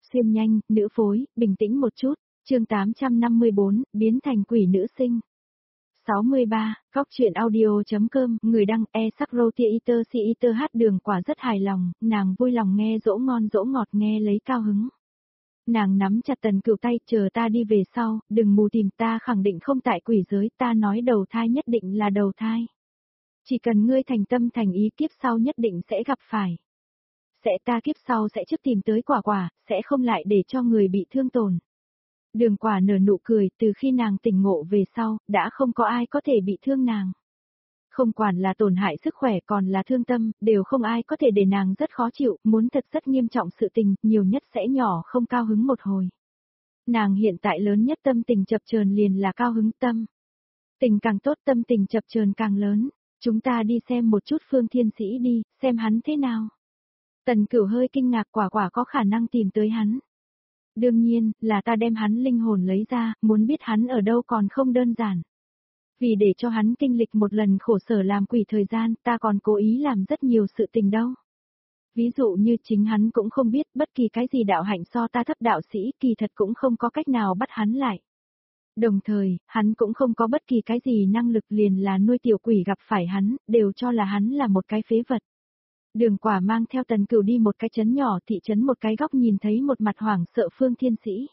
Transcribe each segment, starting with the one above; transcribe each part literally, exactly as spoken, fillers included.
Xuyên nhanh, nữ phối, bình tĩnh một chút, chương tám trăm năm mươi bốn, biến thành quỷ nữ sinh. sáu mươi ba, Cóc truyện audio.com, người đăng e sắc roti eater si eater hát đường quả rất hài lòng, nàng vui lòng nghe dỗ ngon dỗ ngọt nghe lấy cao hứng. Nàng nắm chặt Tần Cửu tay, chờ ta đi về sau, đừng mù tìm ta khẳng định không tại quỷ giới, ta nói đầu thai nhất định là đầu thai. Chỉ cần ngươi thành tâm thành ý kiếp sau nhất định sẽ gặp phải. Sẽ ta kiếp sau sẽ trước tìm tới quả quả, sẽ không lại để cho người bị thương tổn. Đường quả nở nụ cười, từ khi nàng tỉnh ngộ về sau, đã không có ai có thể bị thương nàng. Không quản là tổn hại sức khỏe còn là thương tâm, đều không ai có thể để nàng rất khó chịu, muốn thật rất nghiêm trọng sự tình, nhiều nhất sẽ nhỏ không cao hứng một hồi. Nàng hiện tại lớn nhất tâm tình chập chờn liền là cao hứng tâm. Tình càng tốt tâm tình chập chờn càng lớn, chúng ta đi xem một chút Phương Thiên Sĩ đi, xem hắn thế nào. Tần Cửu hơi kinh ngạc, quả quả có khả năng tìm tới hắn. Đương nhiên, là ta đem hắn linh hồn lấy ra, muốn biết hắn ở đâu còn không đơn giản. Vì để cho hắn kinh lịch một lần khổ sở làm quỷ thời gian, ta còn cố ý làm rất nhiều sự tình đâu. Ví dụ như chính hắn cũng không biết bất kỳ cái gì đạo hạnh so ta thấp đạo sĩ, kỳ thật cũng không có cách nào bắt hắn lại. Đồng thời, hắn cũng không có bất kỳ cái gì năng lực, liền là nuôi tiểu quỷ gặp phải hắn, đều cho là hắn là một cái phế vật. Đường quả mang theo Tần Cửu đi một cái trấn nhỏ, thị trấn một cái góc nhìn thấy một mặt hoảng sợ Phương Thiên Sĩ.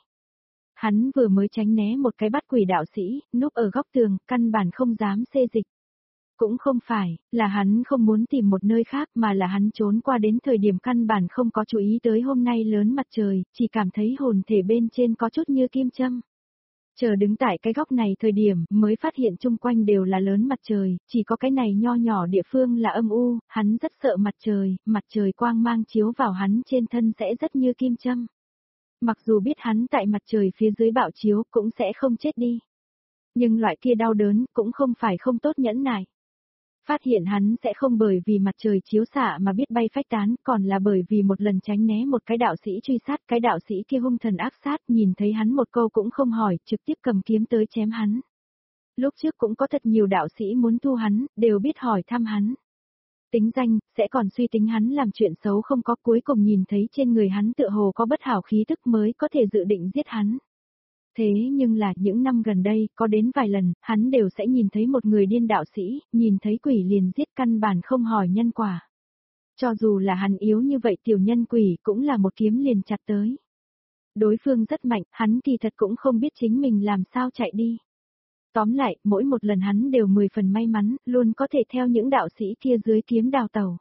Hắn vừa mới tránh né một cái bắt quỷ đạo sĩ, núp ở góc tường, căn bản không dám xê dịch. Cũng không phải, là hắn không muốn tìm một nơi khác mà là hắn trốn qua đến thời điểm căn bản không có chú ý tới hôm nay lớn mặt trời, chỉ cảm thấy hồn thể bên trên có chút như kim châm. Chờ đứng tại cái góc này thời điểm mới phát hiện chung quanh đều là lớn mặt trời, chỉ có cái này nho nhỏ địa phương là âm u, hắn rất sợ mặt trời, mặt trời quang mang chiếu vào hắn trên thân sẽ rất như kim châm. Mặc dù biết hắn tại mặt trời phía dưới bạo chiếu cũng sẽ không chết đi. Nhưng loại kia đau đớn cũng không phải không tốt nhẫn nại. Phát hiện hắn sẽ không bởi vì mặt trời chiếu xạ mà biết bay phách tán, còn là bởi vì một lần tránh né một cái đạo sĩ truy sát, cái đạo sĩ kia hung thần ác sát, nhìn thấy hắn một câu cũng không hỏi, trực tiếp cầm kiếm tới chém hắn. Lúc trước cũng có thật nhiều đạo sĩ muốn thu hắn, đều biết hỏi thăm hắn. Tính danh, sẽ còn suy tính hắn làm chuyện xấu không có, cuối cùng nhìn thấy trên người hắn tựa hồ có bất hảo khí tức mới có thể dự định giết hắn. Thế nhưng là những năm gần đây, có đến vài lần, hắn đều sẽ nhìn thấy một người điên đạo sĩ, nhìn thấy quỷ liền giết căn bản không hỏi nhân quả. Cho dù là hắn yếu như vậy tiểu nhân quỷ cũng là một kiếm liền chặt tới. Đối phương rất mạnh, hắn kỳ thật cũng không biết chính mình làm sao chạy đi. Tóm lại, mỗi một lần hắn đều mười phần may mắn, luôn có thể theo những đạo sĩ kia dưới kiếm đào tẩu.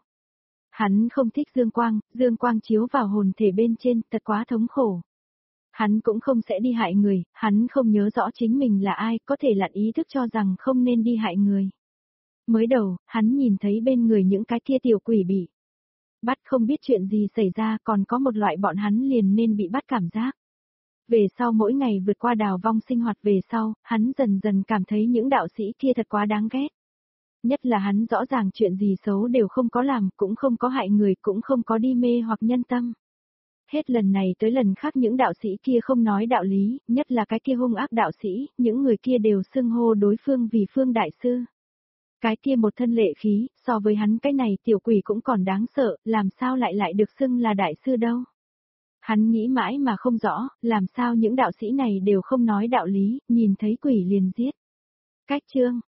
Hắn không thích dương quang, dương quang chiếu vào hồn thể bên trên, thật quá thống khổ. Hắn cũng không sẽ đi hại người, hắn không nhớ rõ chính mình là ai, có thể lặn ý thức cho rằng không nên đi hại người. Mới đầu, hắn nhìn thấy bên người những cái kia tiểu quỷ bị bắt không biết chuyện gì xảy ra, còn có một loại bọn hắn liền nên bị bắt cảm giác. Về sau mỗi ngày vượt qua đào vong sinh hoạt về sau, hắn dần dần cảm thấy những đạo sĩ kia thật quá đáng ghét. Nhất là hắn rõ ràng chuyện gì xấu đều không có làm, cũng không có hại người, cũng không có đi mê hoặc nhân tâm. Hết lần này tới lần khác những đạo sĩ kia không nói đạo lý, nhất là cái kia hung ác đạo sĩ, những người kia đều xưng hô đối phương vì Phương Đại Sư. Cái kia một thân lệ khí, so với hắn cái này tiểu quỷ cũng còn đáng sợ, làm sao lại lại được xưng là Đại Sư đâu. Hắn nghĩ mãi mà không rõ, làm sao những đạo sĩ này đều không nói đạo lý, nhìn thấy quỷ liền giết. Cách chương